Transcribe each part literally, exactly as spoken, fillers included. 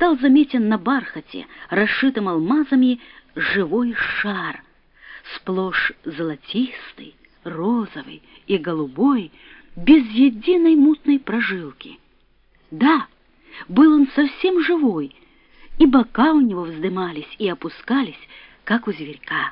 стал заметен на бархате, расшитом алмазами, живой шар, сплошь золотистый, розовый и голубой, без единой мутной прожилки. Да, был он совсем живой, и бока у него вздымались и опускались, как у зверька.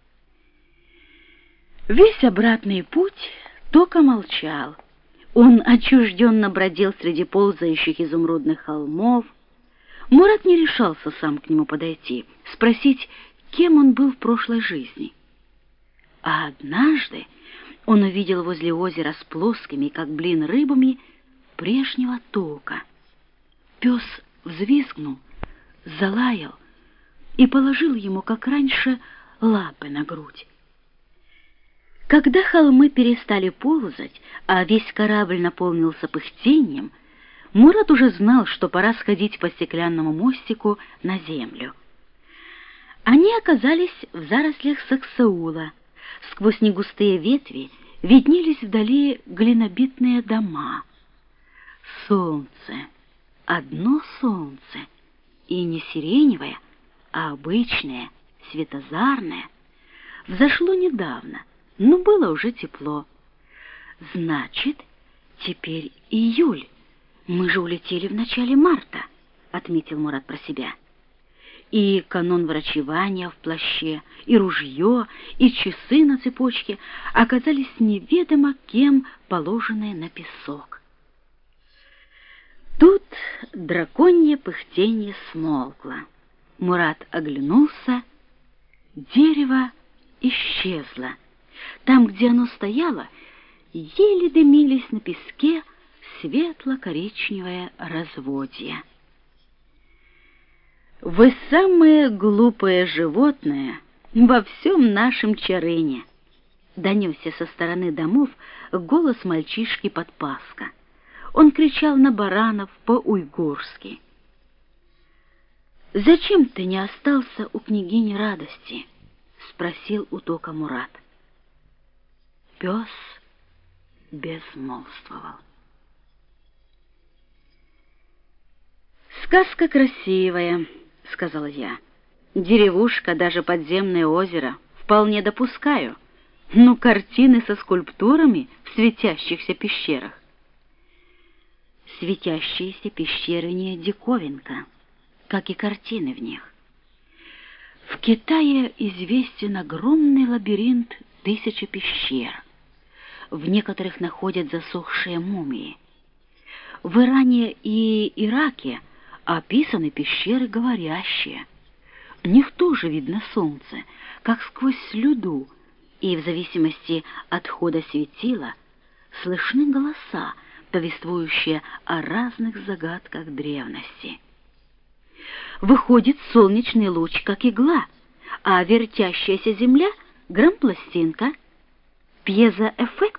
Весь обратный путь Тока молчал. Он отчужденно бродил среди ползающих изумрудных холмов. Мурат не решался сам к нему подойти, спросить, кем он был в прошлой жизни. А однажды он увидел возле озера с плоскими, как блин, рыбами прежнего Тока. Пес взвизгнул, залаял и положил ему, как раньше, лапы на грудь. Когда холмы перестали ползать, а весь корабль наполнился пыхтением, Мурат уже знал, что пора сходить по стеклянному мостику на землю. Они оказались в зарослях саксаула. Сквозь негустые ветви виднелись вдали глинобитные дома. Солнце, одно солнце, и не сиреневое, а обычное, светозарное, взошло недавно, но было уже тепло. Значит, теперь июль. Мы же улетели в начале марта, отметил Мурат про себя. И канон врачевания в плаще, и ружье, и часы на цепочке оказались неведомо кем положенные на песок. Тут драконье пыхтение смолкло. Мурат оглянулся. Дерево исчезло. Там, где оно стояло, еле дымились на песке светло-коричневое разводье. «Вы самое глупое животное во всем нашем Чарыне!» — донесся со стороны домов голос мальчишки-подпаска. Он кричал на баранов по-уйгурски. «Зачем ты не остался у княгини Радости?» — спросил у Тока Мурат. Пес безмолвствовал. «Сказка красивая», — сказал я. «Деревушка, даже подземное озеро вполне допускаю, но картины со скульптурами в светящихся пещерах». Светящиеся пещеры не диковинка, как и картины в них. В Китае известен огромный лабиринт тысячи пещер. В некоторых находят засохшие мумии. В Иране и Ираке описаны пещеры говорящие. В них тоже видно солнце, как сквозь слюду, и в зависимости от хода светила слышны голоса, повествующие о разных загадках древности. Выходит солнечный луч, как игла, а вертящаяся земля — грампластинка. Пьезоэффект?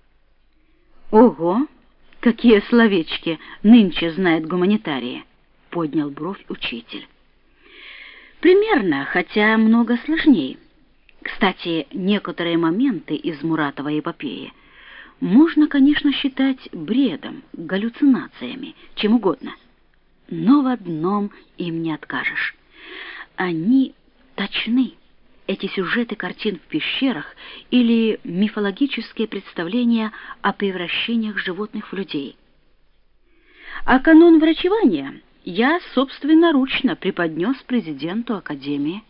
Ого, какие словечки нынче знают гуманитарии, поднял бровь учитель. Примерно, хотя много сложнее. Кстати, некоторые моменты из Муратовой эпопеи можно, конечно, считать бредом, галлюцинациями, чем угодно. Но в одном им не откажешь. Они точны. Эти сюжеты картин в пещерах или мифологические представления о превращениях животных в людей. А канон врачевания я собственноручно преподнес президенту Академии.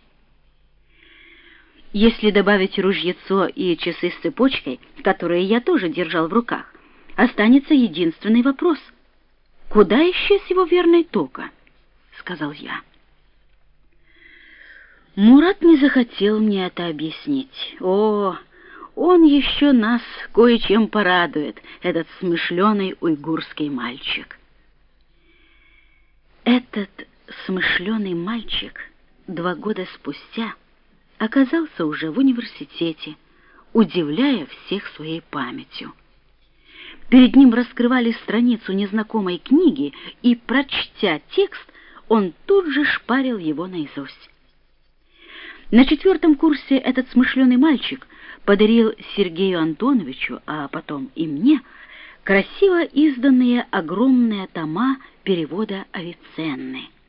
Если добавить ружьецо и часы с цепочкой, которые я тоже держал в руках, останется единственный вопрос. «Куда исчез его верный Тока?» — сказал я. Мурат не захотел мне это объяснить. О, он еще нас кое-чем порадует, этот смышленый уйгурский мальчик. Этот смышленый мальчик два года спустя оказался уже в университете, удивляя всех своей памятью. Перед ним раскрывали страницу незнакомой книги, и, прочтя текст, он тут же шпарил его наизусть. На четвертом курсе этот смышленый мальчик подарил Сергею Антоновичу, а потом и мне, красиво изданные огромные тома перевода Авиценны.